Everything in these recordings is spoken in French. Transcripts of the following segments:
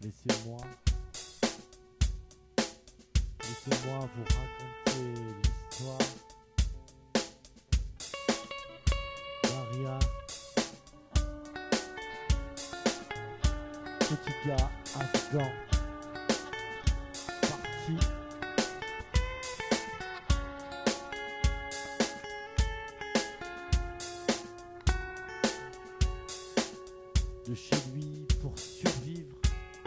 Laissez-moi vous raconter l'histoire d'Aria, petit gars afghan, parti de chez lui pour survivre.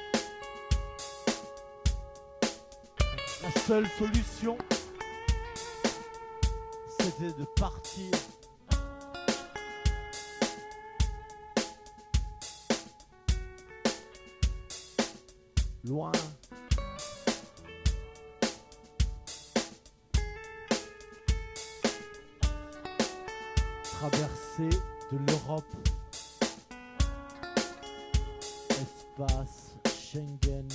La seule solution, c'était de partir. Loin. Traverser de l'Europe. Espace Schengen.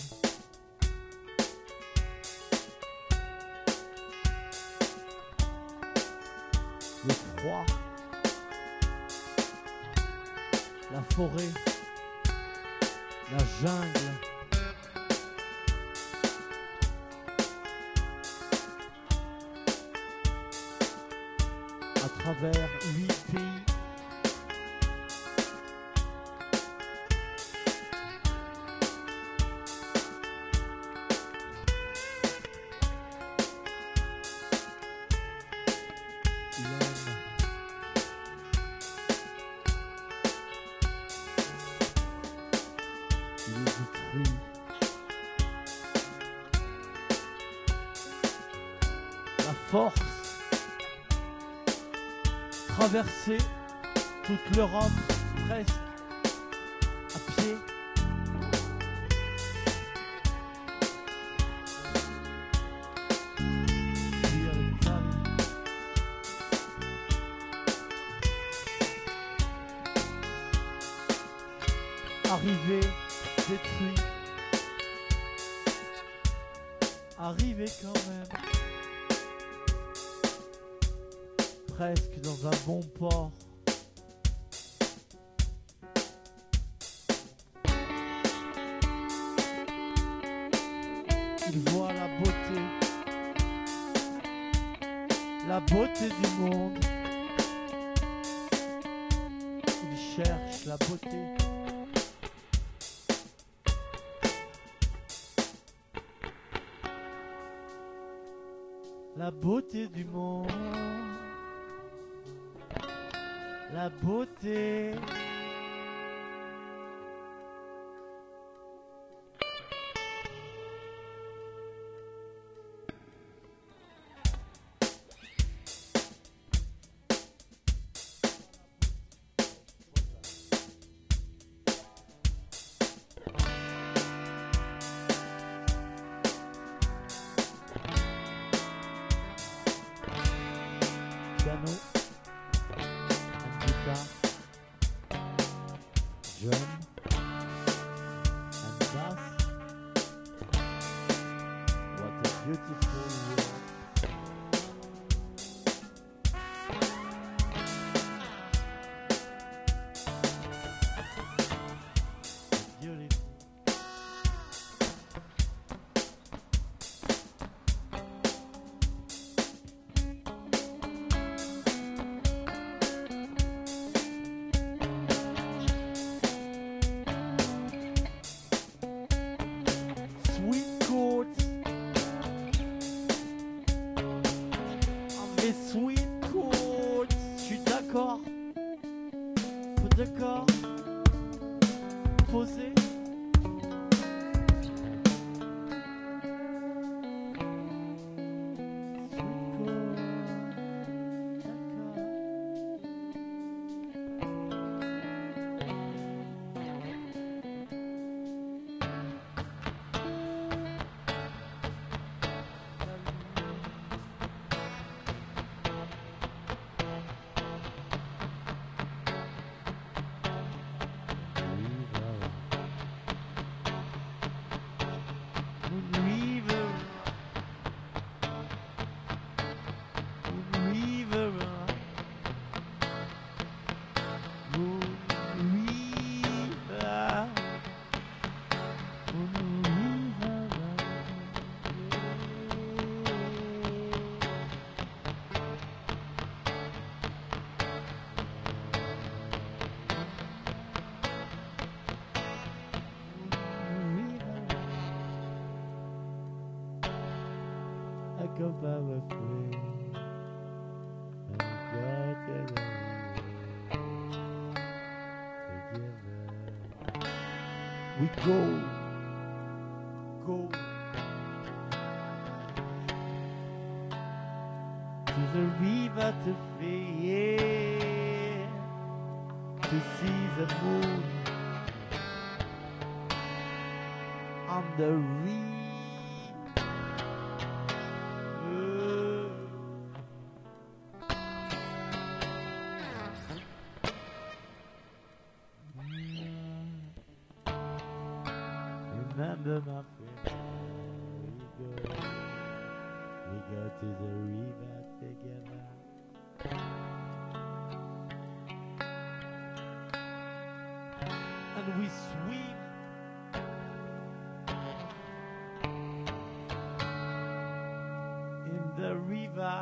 Le froid, la forêt, la jungle, à travers 8 pays. La force, traverser toute l'Europe presque à pied. Fuir l'Italie. Arriver détruit. Arriver quand même. Presque dans un bon port. Il voit la beauté du monde. Il cherche la beauté. La beauté du monde. La beauté. Piano. Drum and bass. What a beautiful world. Beautiful. Les sweet chords, je suis d'accord, d'accord, posé. power free. And go to the river. We go to the river to free, to see the moon on the river. Remember, my friend, we go to the river together. And we swim in the river,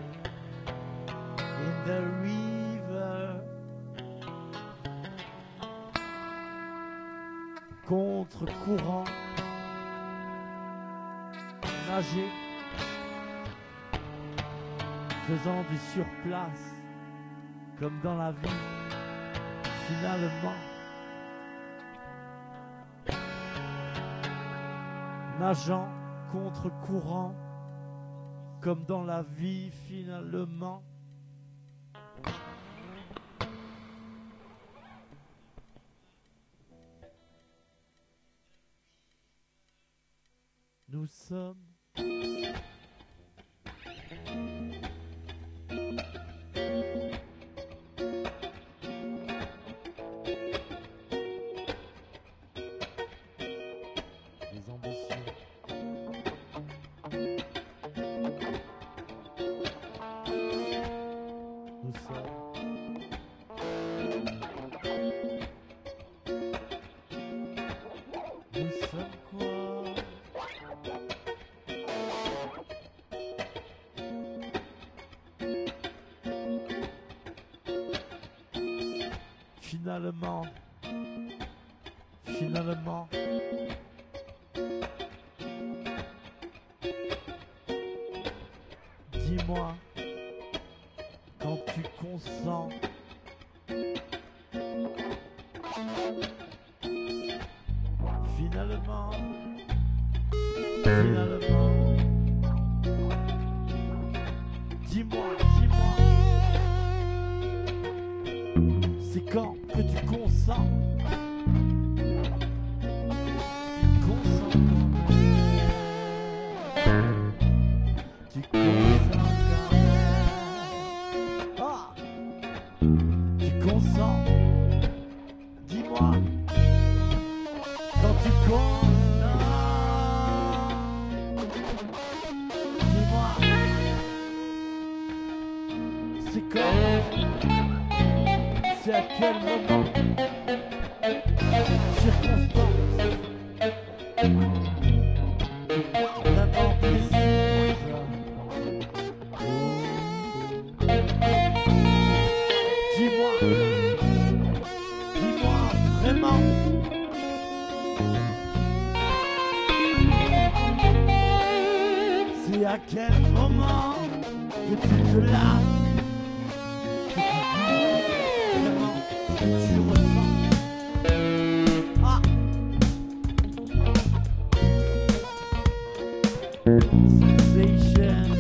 contre courant, nager, faisant du surplace, comme dans la vie, finalement. Nageant contre courant, comme dans la vie, finalement. Nous sommes des ambitions. Nous sommes quoi? Finalement, dis-moi quand tu consens. Finalement, dis-moi, c'est quand que tu consens. Tu consens, dis-moi, quand tu consens, dis-moi, c'est quand, c'est à quel moment, circonstance, vraiment précise. Dis-moi vraiment. C'est à quel moment que tu te lasses, que tu dis vraiment ce que tu ressens. Ah. Sensations.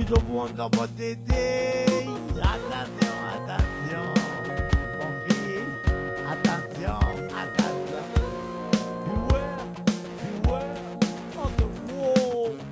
tout le monde dans mon dédé. Attention, attention.